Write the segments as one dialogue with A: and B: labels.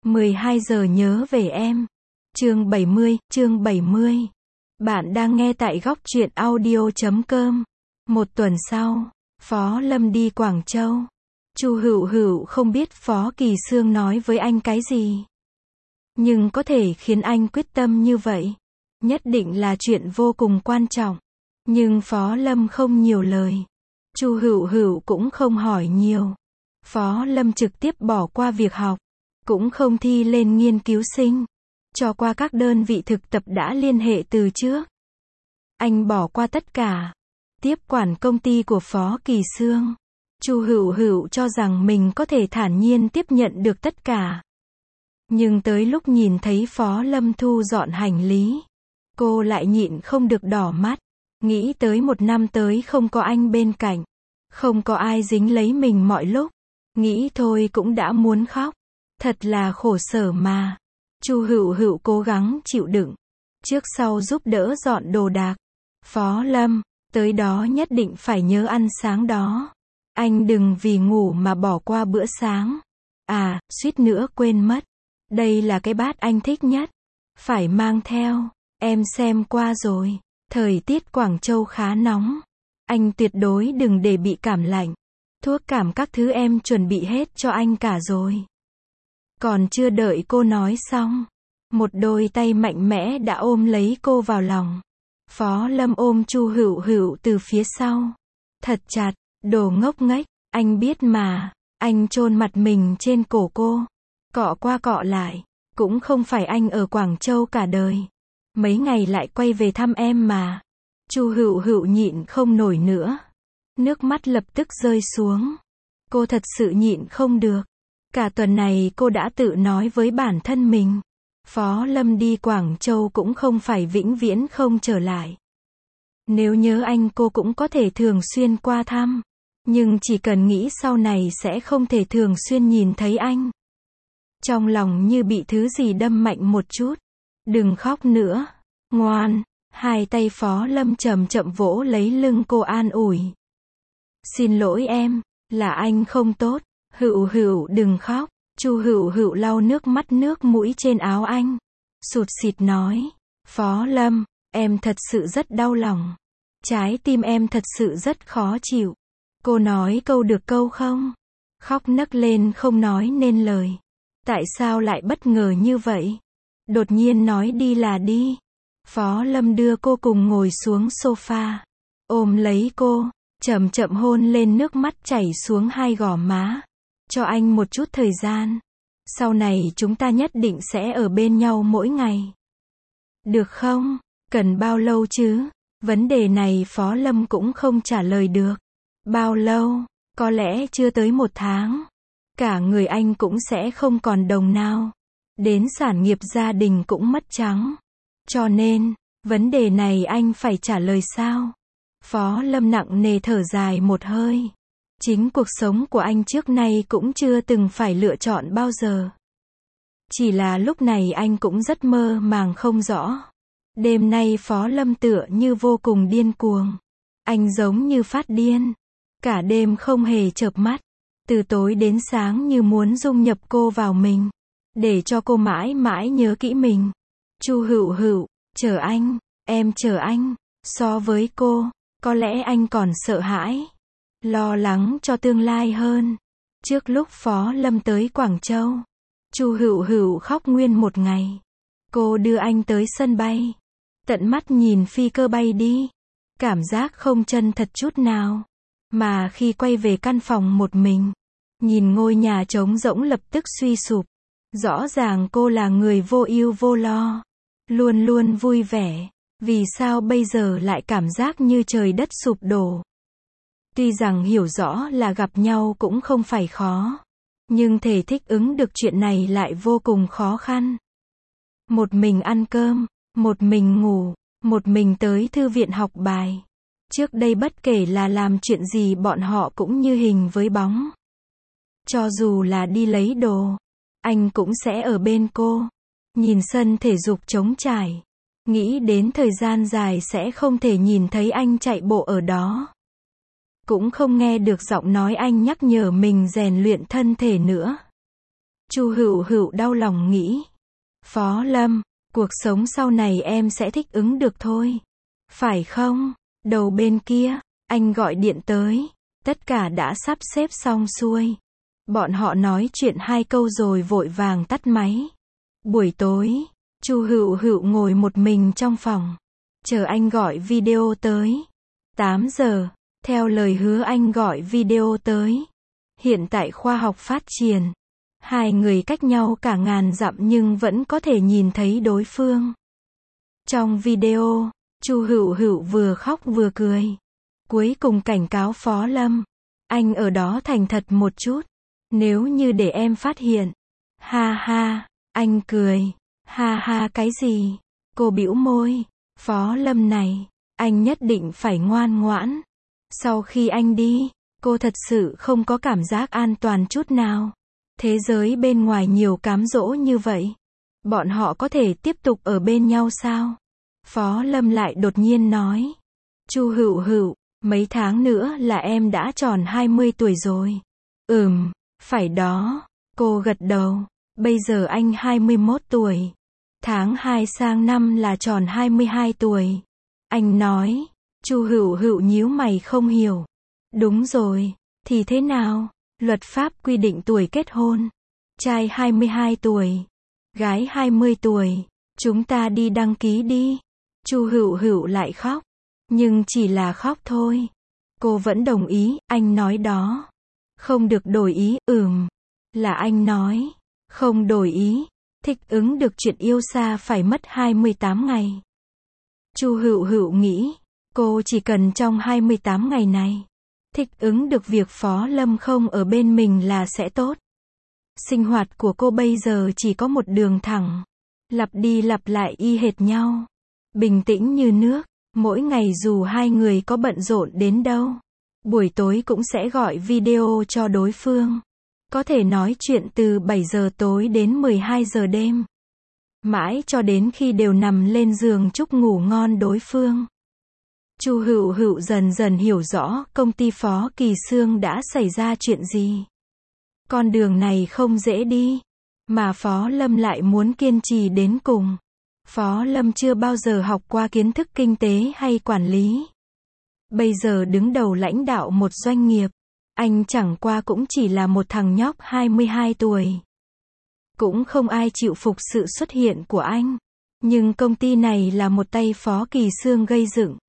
A: 12 giờ nhớ về em. Chương 70. Bạn đang nghe tại góc truyện audio.com. Một tuần sau, Phó Lâm đi Quảng Châu. Chu Hữu Hữu không biết Phó Kỳ Xương nói với anh cái gì, nhưng có thể khiến anh quyết tâm như vậy, nhất định là chuyện vô cùng quan trọng. Nhưng Phó Lâm không nhiều lời. Chu Hữu Hữu cũng không hỏi nhiều. Phó Lâm trực tiếp bỏ qua việc học, cũng không thi lên nghiên cứu sinh, cho qua các đơn vị thực tập đã liên hệ từ trước. Anh bỏ qua tất cả, tiếp quản công ty của Phó Kỳ Xương. Chu Hữu Hữu cho rằng mình có thể thản nhiên tiếp nhận được tất cả. Nhưng tới lúc nhìn thấy Phó Lâm thu dọn hành lý, cô lại nhịn không được đỏ mắt. Nghĩ tới một năm tới không có anh bên cạnh, không có ai dính lấy mình mọi lúc, nghĩ thôi cũng đã muốn khóc. Thật là khổ sở mà. Chu Hữu Hữu cố gắng chịu đựng, trước sau giúp đỡ dọn đồ đạc. Phó Lâm, tới đó nhất định phải nhớ ăn sáng đó. Anh đừng vì ngủ mà bỏ qua bữa sáng. À, suýt nữa quên mất. Đây là cái bát anh thích nhất. Phải mang theo. Em xem qua rồi. Thời tiết Quảng Châu khá nóng. Anh tuyệt đối đừng để bị cảm lạnh. Thuốc cảm các thứ em chuẩn bị hết cho anh cả rồi. Còn chưa đợi cô nói xong, một đôi tay mạnh mẽ đã ôm lấy cô vào lòng. Phó Lâm ôm Chu Hữu Hữu từ phía sau, thật chặt. Đồ ngốc nghếch, anh biết mà. Anh chôn mặt mình trên cổ cô, cọ qua cọ lại. Cũng không phải anh ở Quảng Châu cả đời, mấy ngày lại quay về thăm em mà. Chu Hữu Hữu nhịn không nổi nữa, nước mắt lập tức rơi xuống. Cô thật sự nhịn không được. Cả tuần này cô đã tự nói với bản thân mình, Phó Lâm đi Quảng Châu cũng không phải vĩnh viễn không trở lại. Nếu nhớ anh cô cũng có thể thường xuyên qua thăm, nhưng chỉ cần nghĩ sau này sẽ không thể thường xuyên nhìn thấy anh. Trong lòng như bị thứ gì đâm mạnh một chút. Đừng khóc nữa, ngoan. Hai tay Phó Lâm chậm chậm vỗ lấy lưng cô an ủi. Xin lỗi em, là anh không tốt. Hữu Hữu đừng khóc. Chu Hữu Hữu lau nước mắt nước mũi trên áo anh, sụt sịt nói. Phó Lâm, em thật sự rất đau lòng. Trái tim em thật sự rất khó chịu. Cô nói câu được câu không? Khóc nấc lên không nói nên lời. Tại sao lại bất ngờ như vậy? Đột nhiên nói đi là đi. Phó Lâm đưa cô cùng ngồi xuống sofa, ôm lấy cô, chậm chậm hôn lên nước mắt chảy xuống hai gò má. Cho anh một chút thời gian. Sau này chúng ta nhất định sẽ ở bên nhau mỗi ngày. Được không? Cần bao lâu chứ? Vấn đề này Phó Lâm cũng không trả lời được. Bao lâu? Có lẽ chưa tới 1 tháng. Cả người anh cũng sẽ không còn đồng nào. Đến sản nghiệp gia đình cũng mất trắng. Cho nên, vấn đề này anh phải trả lời sao? Phó Lâm nặng nề thở dài một hơi. Chính cuộc sống của anh trước nay cũng chưa từng phải lựa chọn bao giờ. Chỉ là lúc này anh cũng rất mơ màng không rõ. Đêm nay Phó Lâm tựa như vô cùng điên cuồng. Anh giống như phát điên. Cả đêm không hề chợp mắt. Từ tối đến sáng như muốn dung nhập cô vào mình. Để cho cô mãi mãi nhớ kỹ mình. Chu Hữu Hữu, chờ anh, em chờ anh. So với cô, có lẽ anh còn sợ hãi, lo lắng cho tương lai hơn. Trước lúc Phó Lâm tới Quảng Châu, Chu Hữu Hữu khóc nguyên một ngày. Cô đưa anh tới sân bay, tận mắt nhìn phi cơ bay đi. Cảm giác không chân thật chút nào. Mà khi quay về căn phòng một mình, nhìn ngôi nhà trống rỗng lập tức suy sụp. Rõ ràng cô là người vô ưu vô lo, luôn luôn vui vẻ. Vì sao bây giờ lại cảm giác như trời đất sụp đổ? Tuy rằng hiểu rõ là gặp nhau cũng không phải khó, nhưng thể thích ứng được chuyện này lại vô cùng khó khăn. Một mình ăn cơm, một mình ngủ, một mình tới thư viện học bài. Trước đây bất kể là làm chuyện gì bọn họ cũng như hình với bóng. Cho dù là đi lấy đồ, anh cũng sẽ ở bên cô. Nhìn sân thể dục trống trải, nghĩ đến thời gian dài sẽ không thể nhìn thấy anh chạy bộ ở đó. Cũng không nghe được giọng nói anh nhắc nhở mình rèn luyện thân thể nữa. Chu Hựu Hựu đau lòng nghĩ. Phó Lâm, cuộc sống sau này em sẽ thích ứng được thôi. Phải không? Đầu bên kia, anh gọi điện tới. Tất cả đã sắp xếp xong xuôi. Bọn họ nói chuyện 2 câu rồi vội vàng tắt máy. Buổi tối, Chu Hựu Hựu ngồi một mình trong phòng, chờ anh gọi video tới. 8 giờ, theo lời hứa anh gọi video tới. Hiện tại khoa học phát triển, 2 người cách nhau cả ngàn dặm nhưng vẫn có thể nhìn thấy đối phương. Trong video, Chu Hựu Hựu vừa khóc vừa cười. Cuối cùng cảnh cáo Phó Lâm, anh ở đó thành thật một chút. Nếu như để em phát hiện. Ha ha, anh cười. Ha ha cái gì? Cô bĩu môi. Phó Lâm này, anh nhất định phải ngoan ngoãn. Sau khi anh đi, cô thật sự không có cảm giác an toàn chút nào. Thế giới bên ngoài nhiều cám dỗ như vậy. Bọn họ có thể tiếp tục ở bên nhau sao? Phó Lâm lại đột nhiên nói. Chu Hựu Hựu, mấy tháng nữa là em đã tròn 20 tuổi rồi. Phải đó. Cô gật đầu. Bây giờ anh 21 tuổi. Tháng 2 sang năm là tròn 22 tuổi. Anh nói. Chu Hựu Hựu nhíu mày không hiểu. Đúng rồi. Thì thế nào? Luật pháp quy định tuổi kết hôn. Trai 22 tuổi. Gái 20 tuổi. Chúng ta đi đăng ký đi. Chu Hựu Hựu lại khóc. Nhưng chỉ là khóc thôi. Cô vẫn đồng ý, anh nói đó. Không được đổi ý, là anh nói. Không đổi ý. Thích ứng được chuyện yêu xa phải mất 28 ngày. Chu Hựu Hựu nghĩ, cô chỉ cần trong 28 ngày này, thích ứng được việc Phó Lâm không ở bên mình là sẽ tốt. Sinh hoạt của cô bây giờ chỉ có một đường thẳng. Lặp đi lặp lại y hệt nhau. Bình tĩnh như nước. Mỗi ngày dù 2 người có bận rộn đến đâu, buổi tối cũng sẽ gọi video cho đối phương. Có thể nói chuyện từ 7 giờ tối đến 12 giờ đêm. Mãi cho đến khi đều nằm lên giường chúc ngủ ngon đối phương. Chu Hựu Hựu dần dần hiểu rõ công ty Phó Kỳ Xương đã xảy ra chuyện gì. Con đường này không dễ đi, mà Phó Lâm lại muốn kiên trì đến cùng. Phó Lâm chưa bao giờ học qua kiến thức kinh tế hay quản lý. Bây giờ đứng đầu lãnh đạo một doanh nghiệp, anh chẳng qua cũng chỉ là một thằng nhóc 22 tuổi. Cũng không ai chịu phục sự xuất hiện của anh. Nhưng công ty này là một tay Phó Kỳ Xương gây dựng.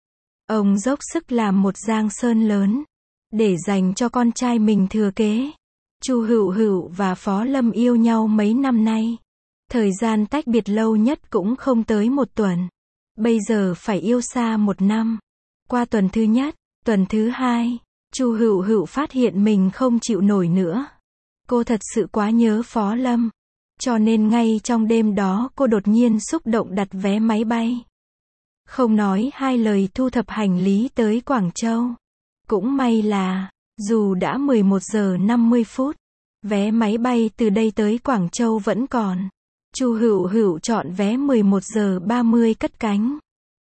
A: Ông dốc sức làm một giang sơn lớn, để dành cho con trai mình thừa kế. Chu Hựu Hựu và Phó Lâm yêu nhau mấy năm nay. Thời gian tách biệt lâu nhất cũng không tới 1 tuần. Bây giờ phải yêu xa 1 năm. Qua tuần thứ nhất, tuần thứ 2, Chu Hựu Hựu phát hiện mình không chịu nổi nữa. Cô thật sự quá nhớ Phó Lâm. Cho nên ngay trong đêm đó cô đột nhiên xúc động đặt vé máy bay. Không nói 2 lời thu thập hành lý tới Quảng Châu. Cũng may là, dù đã 11 giờ 50 phút, vé máy bay từ đây tới Quảng Châu vẫn còn. Chu Hựu Hựu chọn vé 11 giờ 30 cất cánh.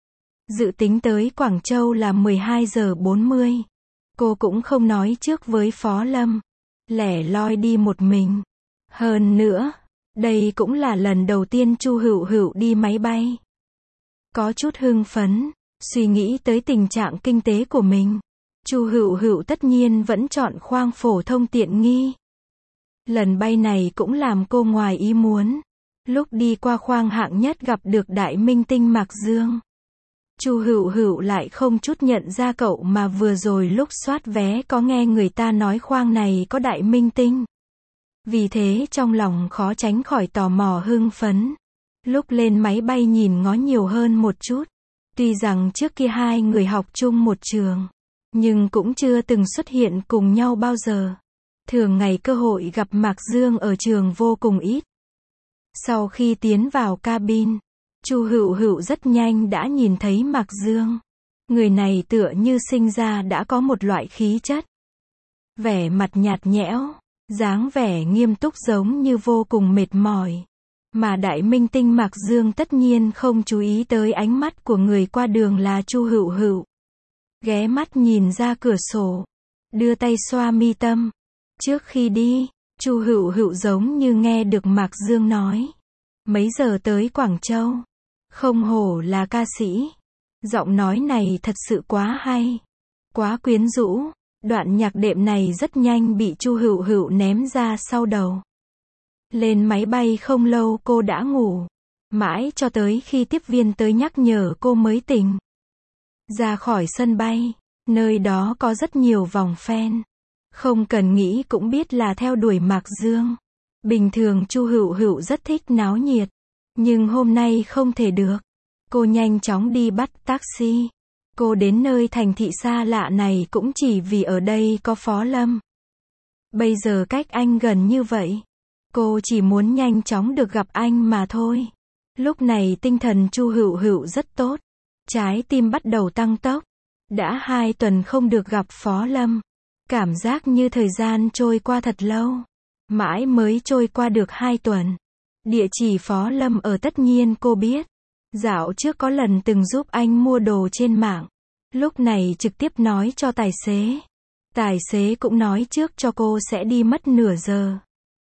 A: Dự tính tới Quảng Châu là 12 giờ 40. Cô cũng không nói trước với Phó Lâm. Lẻ loi đi một mình. Hơn nữa, đây cũng là lần đầu tiên Chu Hựu Hựu đi máy bay. Có chút hưng phấn, suy nghĩ tới tình trạng kinh tế của mình. Chu Hựu Hựu tất nhiên vẫn chọn khoang phổ thông tiện nghi. Lần bay này cũng làm cô ngoài ý muốn. Lúc đi qua khoang hạng nhất gặp được đại minh tinh Mạc Dương. Chu Hựu Hựu lại không chút nhận ra cậu mà vừa rồi lúc soát vé có nghe người ta nói khoang này có đại minh tinh. Vì thế trong lòng khó tránh khỏi tò mò hưng phấn. Lúc lên máy bay nhìn ngó nhiều hơn một chút. Tuy rằng trước kia 2 người học chung một trường, nhưng cũng chưa từng xuất hiện cùng nhau bao giờ. Thường ngày cơ hội gặp Mạc Dương ở trường vô cùng ít. Sau khi tiến vào cabin, Chu Hựu Hựu rất nhanh đã nhìn thấy Mạc Dương. Người này tựa như sinh ra đã có một loại khí chất. Vẻ mặt nhạt nhẽo, dáng vẻ nghiêm túc giống như vô cùng mệt mỏi. Mà đại minh tinh Mạc Dương tất nhiên không chú ý tới ánh mắt của người qua đường là Chu Hựu Hựu. Ghé mắt nhìn ra cửa sổ, đưa tay xoa mi tâm. Trước khi đi, Chu Hựu Hựu giống như nghe được Mạc Dương nói. Mấy giờ tới Quảng Châu? Không hổ là ca sĩ. Giọng nói này thật sự quá hay. Quá quyến rũ. Đoạn nhạc đệm này rất nhanh bị Chu Hựu Hựu ném ra sau đầu. Lên máy bay không lâu cô đã ngủ. Mãi cho tới khi tiếp viên tới nhắc nhở cô mới tỉnh. Ra khỏi sân bay, nơi đó có rất nhiều vòng fan. Không cần nghĩ cũng biết là theo đuổi Mạc Dương. Bình thường Chu Hựu Hựu rất thích náo nhiệt. Nhưng hôm nay không thể được. Cô nhanh chóng đi bắt taxi. Cô đến nơi thành thị xa lạ này cũng chỉ vì ở đây có Phó Lâm. Bây giờ cách anh gần như vậy. Cô chỉ muốn nhanh chóng được gặp anh mà thôi. Lúc này tinh thần Chu Hựu Hựu rất tốt. Trái tim bắt đầu tăng tốc. Đã 2 tuần không được gặp Phó Lâm. Cảm giác như thời gian trôi qua thật lâu. Mãi mới trôi qua được 2 tuần. Địa chỉ Phó Lâm ở tất nhiên cô biết. Dạo trước có lần từng giúp anh mua đồ trên mạng. Lúc này trực tiếp nói cho tài xế. Tài xế cũng nói trước cho cô sẽ đi mất nửa giờ.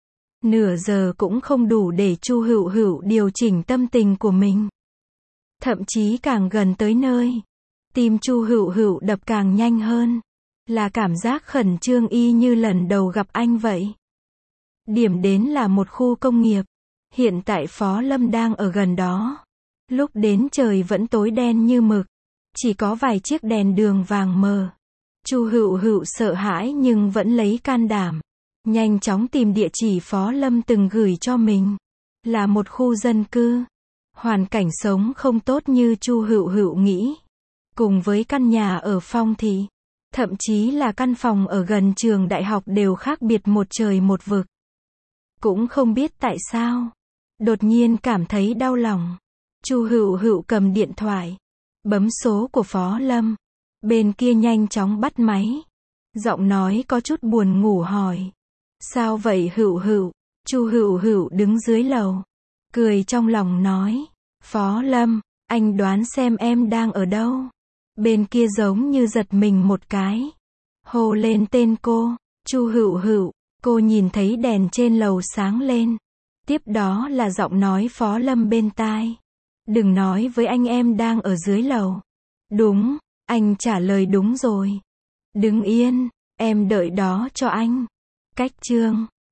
A: Nửa giờ cũng không đủ để Chu Hựu Hựu điều chỉnh tâm tình của mình. Thậm chí càng gần tới nơi, tim Chu Hựu Hựu đập càng nhanh hơn. Là cảm giác khẩn trương y như lần đầu gặp anh vậy. Điểm đến là một khu công nghiệp. Hiện tại Phó Lâm đang ở gần đó. Lúc đến trời vẫn tối đen như mực. Chỉ có vài chiếc đèn đường vàng mờ. Chu Hựu Hựu sợ hãi nhưng vẫn lấy can đảm. Nhanh chóng tìm địa chỉ Phó Lâm từng gửi cho mình. Là một khu dân cư. Hoàn cảnh sống không tốt như Chu Hựu Hựu nghĩ. Cùng với căn nhà ở Phong Thị. Thậm chí là căn phòng ở gần trường đại học đều khác biệt một trời một vực. Cũng không biết tại sao. Đột nhiên cảm thấy đau lòng. Chu Hựu Hựu cầm điện thoại. Bấm số của Phó Lâm. Bên kia nhanh chóng bắt máy. Giọng nói có chút buồn ngủ hỏi. Sao vậy Hựu Hựu? Chu Hựu Hựu đứng dưới lầu. Cười trong lòng nói. Phó Lâm, anh đoán xem em đang ở đâu? Bên kia giống như giật mình một cái. Hô lên tên cô. Chu Hựu Hựu. Cô nhìn thấy đèn trên lầu sáng lên. Tiếp đó là giọng nói Phó Lâm bên tai. Đừng nói với anh em đang ở dưới lầu. Đúng, anh trả lời đúng rồi. Đứng yên, em đợi đó cho anh. Cách chương